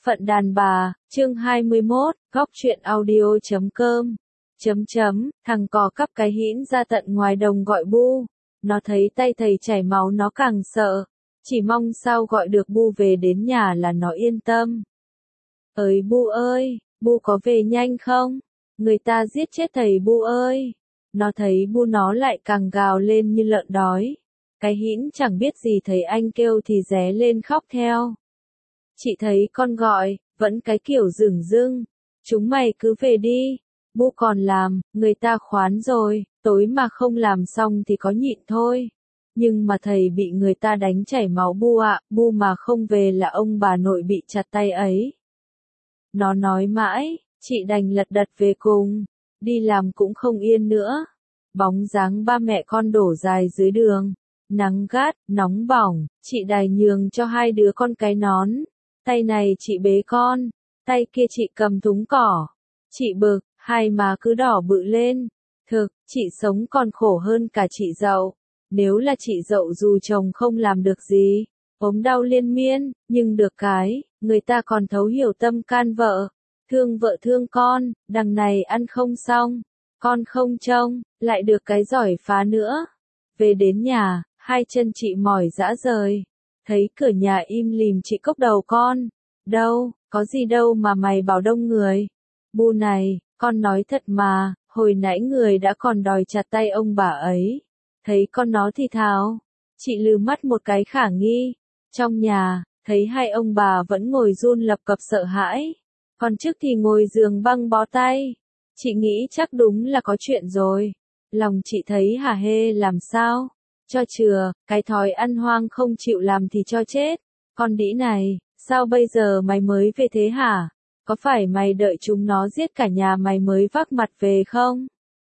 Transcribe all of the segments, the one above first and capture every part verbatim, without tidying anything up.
Phận đàn bà, chương hai mươi mốt, góc truyện audio chấm com. Chấm chấm, thằng cò cắp cái hĩn ra tận ngoài đồng gọi Bu. Nó thấy tay thầy chảy máu nó càng sợ. Chỉ mong sao gọi được Bu về đến nhà là nó yên tâm. Ơi Bu ơi, Bu có về nhanh không? Người ta giết chết thầy Bu ơi. Nó thấy Bu nó lại càng gào lên như lợn đói. Cái hĩn chẳng biết gì thấy anh kêu thì ré lên khóc theo. Chị thấy con gọi, vẫn cái kiểu dửng dưng. Chúng mày cứ về đi. Bu còn làm, người ta khoán rồi, tối mà không làm xong thì có nhịn thôi. Nhưng mà thầy bị người ta đánh chảy máu Bu ạ, Bu mà không về là ông bà nội bị chặt tay ấy. Nó nói mãi, chị đành lật đật về cùng. Đi làm cũng không yên nữa. Bóng dáng ba mẹ con đổ dài dưới đường. Nắng gắt, nóng bỏng, chị đành nhường cho hai đứa con cái nón. Tay này chị bế con, tay kia chị cầm thúng cỏ. Chị bực, hai má cứ đỏ bự lên. Thực, chị sống còn khổ hơn cả chị dậu. Nếu là chị dậu dù chồng không làm được gì, ốm đau liên miên, nhưng được cái, người ta còn thấu hiểu tâm can vợ. Thương vợ thương con, đằng này ăn không xong, con không trông, lại được cái giỏi phá nữa. Về đến nhà, hai chân chị mỏi rã rời. Thấy cửa nhà im lìm chị cốc đầu con. Đâu, có gì đâu mà mày bảo đông người. Bu này, con nói thật mà, hồi nãy người đã còn đòi chặt tay ông bà ấy. Thấy con nó thì thào. Chị lừ mắt một cái khả nghi. Trong nhà, thấy hai ông bà vẫn ngồi run lập cập sợ hãi. Còn trước thì ngồi giường băng bó tay. Chị nghĩ chắc đúng là có chuyện rồi. Lòng chị thấy hả hê làm sao? Cho chừa, cái thói ăn hoang không chịu làm thì cho chết. Con đĩ này, sao bây giờ mày mới về thế hả? Có phải mày đợi chúng nó giết cả nhà mày mới vác mặt về không?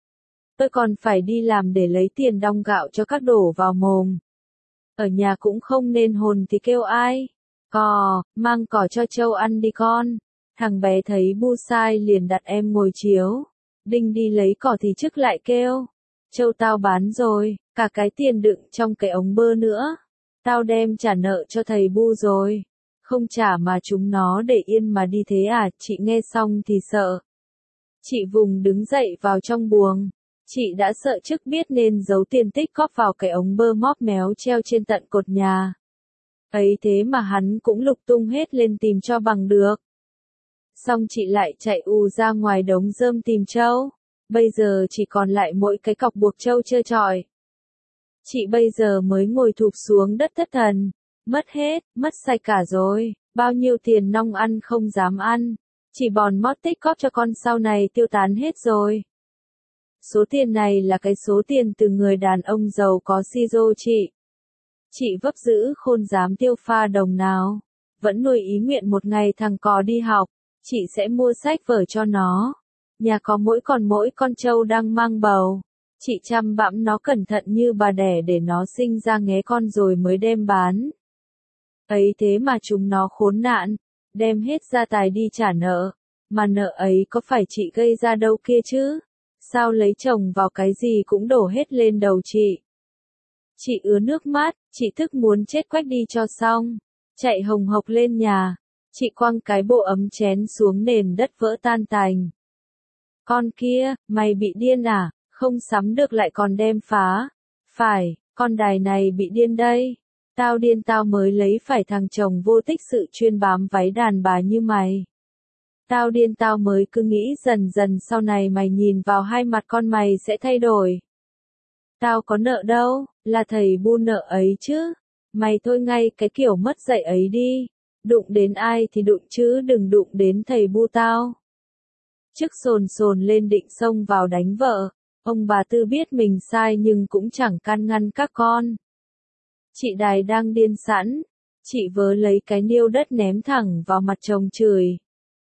Tôi còn phải đi làm để lấy tiền đong gạo cho các đổ vào mồm. Ở nhà cũng không nên hồn thì kêu ai. Cò, mang cỏ cho trâu ăn đi con. Thằng bé thấy Bu sai liền đặt em ngồi chiếu. Đinh đi lấy cỏ thì trước lại kêu. Trâu tao bán rồi, cả cái tiền đựng trong cái ống bơ nữa. Tao đem trả nợ cho thầy Bu rồi. Không trả mà chúng nó để yên mà đi thế à, chị nghe xong thì sợ. Chị vùng đứng dậy vào trong buồng. Chị đã sợ trước biết nên giấu tiền tích cóp vào cái ống bơ móp méo treo trên tận cột nhà. Ấy thế mà hắn cũng lục tung hết lên tìm cho bằng được. Xong chị lại chạy ù ra ngoài đống rơm tìm trâu. Bây giờ chỉ còn lại mỗi cái cọc buộc trâu trơ trọi. Chị bây giờ mới ngồi thụp xuống đất thất thần. Mất hết, mất sạch cả rồi. Bao nhiêu tiền nong ăn không dám ăn. Chỉ bòn mót tích cóp cho con sau này tiêu tán hết rồi. Số tiền này là cái số tiền từ người đàn ông giàu có si dô chị. Chị vấp giữ khôn dám tiêu pha đồng nào. Vẫn nuôi ý nguyện một ngày thằng cò đi học. Chị sẽ mua sách vở cho nó. Nhà có mỗi còn mỗi con trâu đang mang bầu. Chị chăm bẵm nó cẩn thận như bà đẻ để nó sinh ra nghé con rồi mới đem bán. Ấy thế mà chúng nó khốn nạn, đem hết gia tài đi trả nợ. Mà nợ ấy có phải chị gây ra đâu kia chứ? Sao lấy chồng vào cái gì cũng đổ hết lên đầu chị? Chị ứa nước mắt, chị thức muốn chết quách đi cho xong. Chạy hồng hộc lên nhà. Chị quăng cái bộ ấm chén xuống nền đất vỡ tan tành. Con kia, mày bị điên à? Không sắm được lại còn đem phá. Phải, con đài này bị điên đây. Tao điên tao mới lấy phải thằng chồng vô tích sự chuyên bám váy đàn bà như mày. Tao điên tao mới cứ nghĩ dần dần sau này mày nhìn vào hai mặt con mày sẽ thay đổi. Tao có nợ đâu, là thầy Bu nợ ấy chứ. Mày thôi ngay cái kiểu mất dạy ấy đi. Đụng đến ai thì đụng chứ đừng đụng đến thầy Bu tao. Chức sồn sồn lên định xông vào đánh vợ. Ông bà Tư biết mình sai nhưng cũng chẳng can ngăn các con. Chị Đài đang điên sẵn. Chị vớ lấy cái niêu đất ném thẳng vào mặt chồng chửi.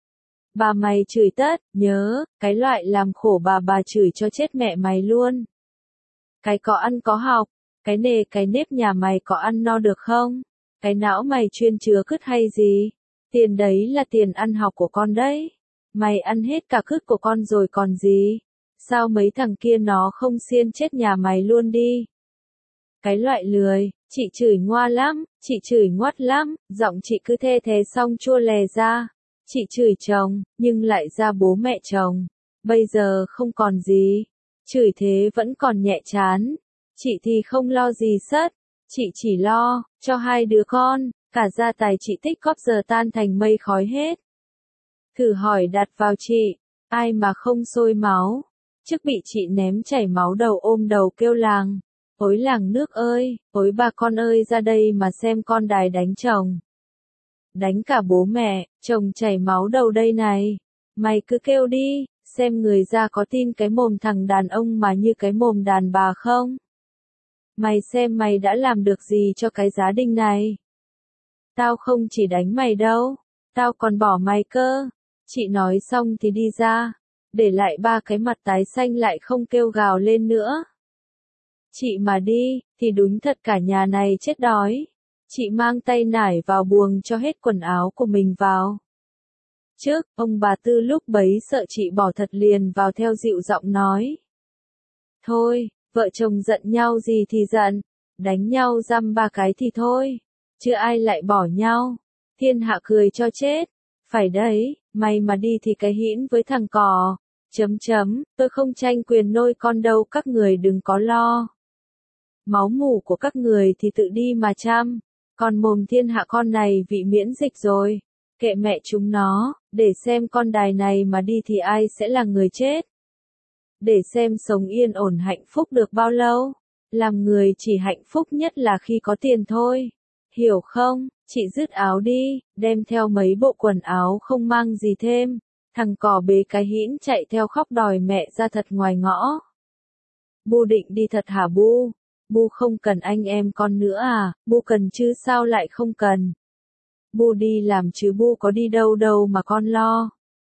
Bà mày chửi tất, nhớ, cái loại làm khổ bà bà chửi cho chết mẹ mày luôn. Cái có ăn có học, cái nề cái nếp nhà mày có ăn no được không? Cái não mày chuyên chứa cứt hay gì? Tiền đấy là tiền ăn học của con đấy. Mày ăn hết cả cứt của con rồi còn gì? Sao mấy thằng kia nó không xiên chết nhà mày luôn đi? Cái loại lười, chị chửi ngoa lắm, chị chửi ngoắt lắm, giọng chị cứ thê thế xong chua lè ra. Chị chửi chồng, nhưng lại ra bố mẹ chồng. Bây giờ không còn gì. Chửi thế vẫn còn nhẹ chán. Chị thì không lo gì sất. Chị chỉ lo, cho hai đứa con, cả gia tài chị tích góp giờ tan thành mây khói hết. Thử hỏi đặt vào chị, ai mà không sôi máu. Trước bị chị ném chảy máu đầu ôm đầu kêu làng. Ối làng nước ơi, ối bà con ơi ra đây mà xem con đài đánh chồng. Đánh cả bố mẹ, chồng chảy máu đầu đây này. Mày cứ kêu đi, xem người ra có tin cái mồm thằng đàn ông mà như cái mồm đàn bà không? Mày xem mày đã làm được gì cho cái gia đình này? Tao không chỉ đánh mày đâu, tao còn bỏ mày cơ. Chị nói xong thì đi ra, để lại ba cái mặt tái xanh lại không kêu gào lên nữa. Chị mà đi, thì đúng thật cả nhà này chết đói. Chị mang tay nải vào buồng cho hết quần áo của mình vào. Trước, ông bà Tư lúc bấy sợ chị bỏ thật liền vào theo dịu giọng nói. Thôi, vợ chồng giận nhau gì thì giận, đánh nhau dăm ba cái thì thôi, chứ ai lại bỏ nhau. Thiên hạ cười cho chết. Phải đấy, mày mà đi thì cái hĩn với thằng cò. Chấm chấm, tôi không tranh quyền nôi con đâu, các người đừng có lo. Máu mủ của các người thì tự đi mà chăm. Còn mồm thiên hạ con này vị miễn dịch rồi. Kệ mẹ chúng nó, để xem con đài này mà đi thì ai sẽ là người chết. Để xem sống yên ổn hạnh phúc được bao lâu. Làm người chỉ hạnh phúc nhất là khi có tiền thôi. Hiểu không? Chị dứt áo đi, đem theo mấy bộ quần áo không mang gì thêm. Thằng cò bế cái hĩn chạy theo khóc đòi mẹ ra thật ngoài ngõ. Bu định đi thật hả Bu? Bu không cần anh em con nữa à? Bu cần chứ sao lại không cần? Bu đi làm chứ Bu có đi đâu đâu mà con lo.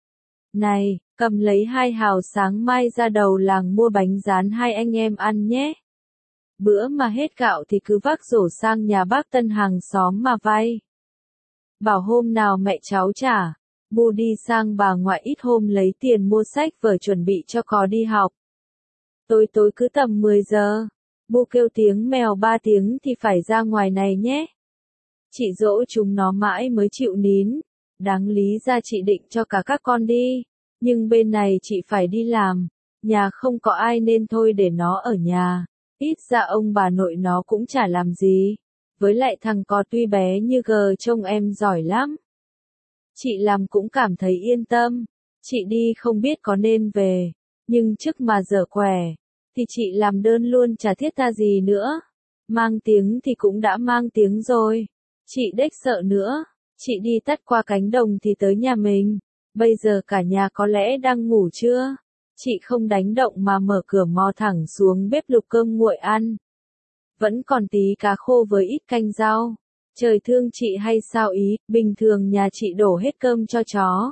Này, cầm lấy hai hào sáng mai ra đầu làng mua bánh rán hai anh em ăn nhé. Bữa mà hết gạo thì cứ vác rổ sang nhà bác Tân hàng xóm mà vay. Bảo hôm nào mẹ cháu trả. Bu đi sang bà ngoại ít hôm lấy tiền mua sách vở chuẩn bị cho cò đi học. Tối tối cứ tầm mười giờ. Bu kêu tiếng mèo ba tiếng thì phải ra ngoài này nhé. Chị dỗ chúng nó mãi mới chịu nín. Đáng lý ra chị định cho cả các con đi. Nhưng bên này chị phải đi làm. Nhà không có ai nên thôi để nó ở nhà. Ít ra ông bà nội nó cũng chả làm gì. Với lại thằng có tuy bé như gờ trông em giỏi lắm. Chị làm cũng cảm thấy yên tâm. Chị đi không biết có nên về. Nhưng trước mà giờ khỏe. Thì chị làm đơn luôn chả thiết tha gì nữa. Mang tiếng thì cũng đã mang tiếng rồi. Chị đếch sợ nữa. Chị đi tắt qua cánh đồng thì tới nhà mình. Bây giờ cả nhà có lẽ đang ngủ chưa? Chị không đánh động mà mở cửa mò thẳng xuống bếp lục cơm nguội ăn. Vẫn còn tí cá khô với ít canh rau. Trời thương chị hay sao ý, bình thường nhà chị đổ hết cơm cho chó.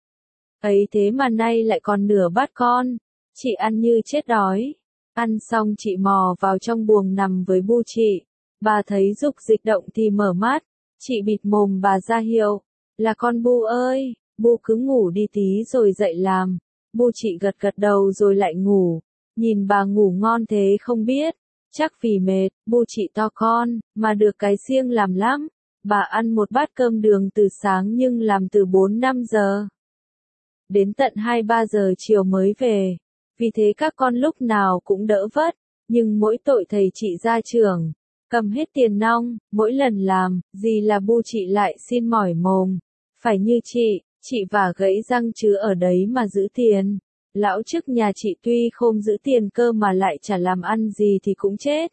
Ấy thế mà nay lại còn nửa bát con. Chị ăn như chết đói. Ăn xong chị mò vào trong buồng nằm với Bu chị. Bà thấy dục dịch động thì mở mắt. Chị bịt mồm bà ra hiệu. Là con Bu ơi, Bu cứ ngủ đi tí rồi dậy làm. Bu chị gật gật đầu rồi lại ngủ. Nhìn bà ngủ ngon thế không biết. Chắc vì mệt, Bu chị to con, mà được cái siêng làm lắm. Bà ăn một bát cơm đường từ sáng nhưng làm từ bốn năm giờ. Đến tận hai ba giờ chiều mới về. Vì thế các con lúc nào cũng đỡ vất. Nhưng mỗi tội thầy chị ra trường. Cầm hết tiền nong, mỗi lần làm, gì là Bu chị lại xin mỏi mồm. Phải như chị, chị vả gãy răng chứ ở đấy mà giữ tiền. Lão trước nhà chị tuy không giữ tiền cơ mà lại chả làm ăn gì thì cũng chết.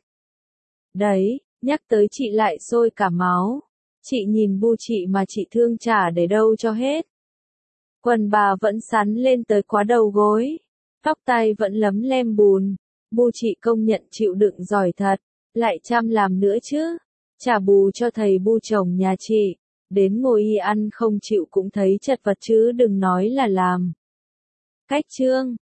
Đấy, nhắc tới chị lại sôi cả máu. Chị nhìn Bu chị mà chị thương chả để đâu cho hết. Quần bà vẫn sắn lên tới quá đầu gối. Tóc tai vẫn lấm lem bùn. Bu chị công nhận chịu đựng giỏi thật. Lại chăm làm nữa chứ. Trả bù cho thầy Bu chồng nhà chị. Đến ngồi y ăn không chịu cũng thấy chật vật chứ đừng nói là làm. Cách chương